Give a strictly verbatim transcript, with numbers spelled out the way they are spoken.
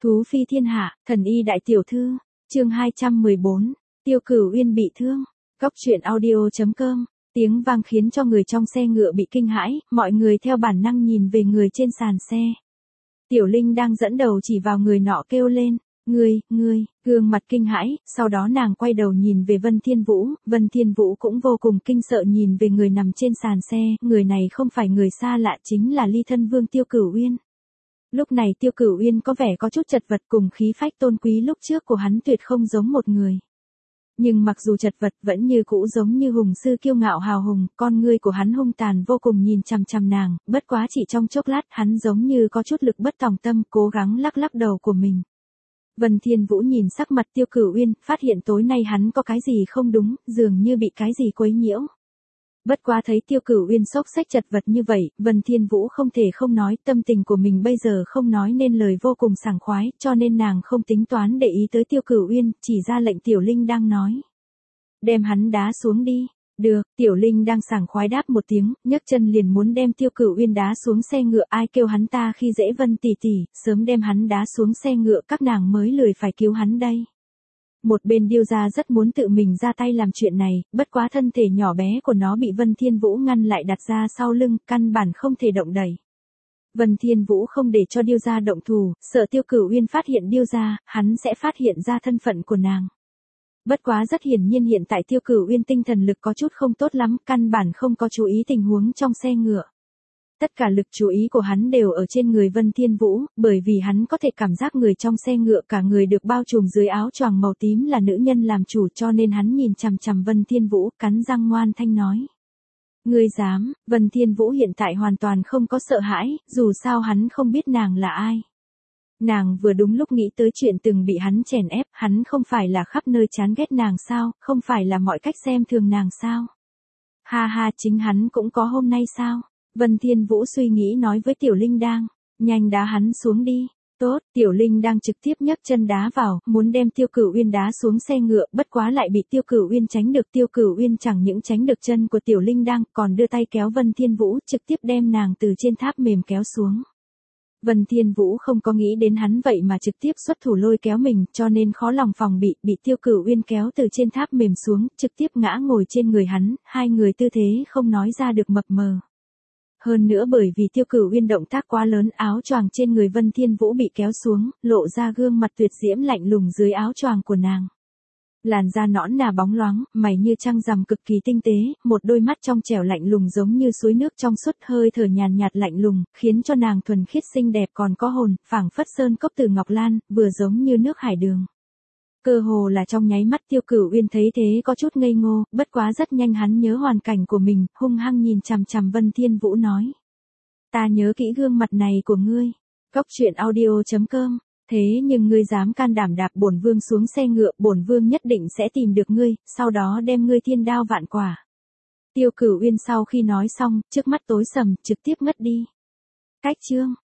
Thú phi thiên hạ, thần y đại tiểu thư, chương hai trăm mười bốn, Tiêu Cửu Uyên bị thương. Góc truyện audio.com, tiếng vang khiến cho người trong xe ngựa bị kinh hãi, mọi người theo bản năng nhìn về người trên sàn xe. Tiểu Linh đang dẫn đầu chỉ vào người nọ kêu lên, ngươi, ngươi, gương mặt kinh hãi, sau đó nàng quay đầu nhìn về Vân Thiên Vũ, Vân Thiên Vũ cũng vô cùng kinh sợ nhìn về người nằm trên sàn xe, người này không phải người xa lạ chính là Ly Thân Vương Tiêu Cửu Uyên. Lúc này Tiêu Cửu Uyên có vẻ có chút chật vật cùng khí phách tôn quý lúc trước của hắn tuyệt không giống một người. Nhưng mặc dù chật vật vẫn như cũ giống như hùng sư kiêu ngạo hào hùng, con ngươi của hắn hung tàn vô cùng nhìn chằm chằm nàng, bất quá chỉ trong chốc lát hắn giống như có chút lực bất tòng tâm cố gắng lắc lắc đầu của mình. Vân Thiên Vũ nhìn sắc mặt Tiêu Cửu Uyên, phát hiện tối nay hắn có cái gì không đúng, dường như bị cái gì quấy nhiễu. Bất quá thấy Tiêu Cửu Uyên xốc xách chật vật như vậy, Vân Thiên Vũ không thể không nói, tâm tình của mình bây giờ không nói nên lời vô cùng sảng khoái, cho nên nàng không tính toán để ý tới Tiêu Cửu Uyên, chỉ ra lệnh Tiểu Linh đang nói. Đem hắn đá xuống đi. Được, Tiểu Linh đang sảng khoái đáp một tiếng, nhấc chân liền muốn đem Tiêu Cửu Uyên đá xuống xe ngựa, ai kêu hắn ta khi dễ Vân tỷ tỷ, sớm đem hắn đá xuống xe ngựa các nàng mới lười phải cứu hắn đây. Một bên Điêu gia rất muốn tự mình ra tay làm chuyện này, bất quá thân thể nhỏ bé của nó bị Vân Thiên Vũ ngăn lại đặt ra sau lưng, căn bản không thể động đẩy. Vân Thiên Vũ không để cho Điêu gia động thủ, sợ Tiêu Cửu Uyên phát hiện Điêu gia, hắn sẽ phát hiện ra thân phận của nàng. Bất quá rất hiển nhiên hiện tại Tiêu Cửu Uyên tinh thần lực có chút không tốt lắm, căn bản không có chú ý tình huống trong xe ngựa. Tất cả lực chú ý của hắn đều ở trên người Vân Thiên Vũ, bởi vì hắn có thể cảm giác người trong xe ngựa cả người được bao trùm dưới áo choàng màu tím là nữ nhân làm chủ, cho nên hắn nhìn chằm chằm Vân Thiên Vũ, cắn răng ngoan thanh nói. Ngươi dám? Vân Thiên Vũ hiện tại hoàn toàn không có sợ hãi, dù sao hắn không biết nàng là ai. Nàng vừa đúng lúc nghĩ tới chuyện từng bị hắn chèn ép, hắn không phải là khắp nơi chán ghét nàng sao, không phải là mọi cách xem thường nàng sao. Ha ha, chính hắn cũng có hôm nay sao? Vân Thiên Vũ suy nghĩ nói với Tiểu Linh đang, nhanh đá hắn xuống đi. Tốt, Tiểu Linh đang trực tiếp nhấc chân đá vào, muốn đem Tiêu Cửu Uyên đá xuống xe ngựa, bất quá lại bị Tiêu Cửu Uyên tránh được. Tiêu Cửu Uyên chẳng những tránh được chân của Tiểu Linh đang, còn đưa tay kéo Vân Thiên Vũ, trực tiếp đem nàng từ trên tháp mềm kéo xuống. Vân Thiên Vũ không có nghĩ đến hắn vậy mà trực tiếp xuất thủ lôi kéo mình, cho nên khó lòng phòng bị, bị Tiêu Cửu Uyên kéo từ trên tháp mềm xuống, trực tiếp ngã ngồi trên người hắn, hai người tư thế không nói ra được mập mờ. Hơn nữa bởi vì Tiêu Cửu Uyên động tác quá lớn, áo choàng trên người Vân Thiên Vũ bị kéo xuống, lộ ra gương mặt tuyệt diễm lạnh lùng dưới áo choàng của nàng. Làn da nõn nà bóng loáng, mày như trăng rằm cực kỳ tinh tế, một đôi mắt trong trẻo lạnh lùng giống như suối nước trong suốt, hơi thở nhàn nhạt lạnh lùng, khiến cho nàng thuần khiết xinh đẹp còn có hồn, phảng phất sơn cốc từ ngọc lan, vừa giống như nước hải đường. Cơ hồ là trong nháy mắt Tiêu Cửu Uyên thấy thế có chút ngây ngô, bất quá rất nhanh hắn nhớ hoàn cảnh của mình, hung hăng nhìn chằm chằm Vân Thiên Vũ nói. Ta nhớ kỹ gương mặt này của ngươi. Góc truyện audio.com. Thế nhưng ngươi dám can đảm đạp bổn vương xuống xe ngựa, bổn vương nhất định sẽ tìm được ngươi, sau đó đem ngươi thiên đao vạn quả. Tiêu Cửu Uyên sau khi nói xong, trước mắt tối sầm, trực tiếp ngất đi. Cách chương.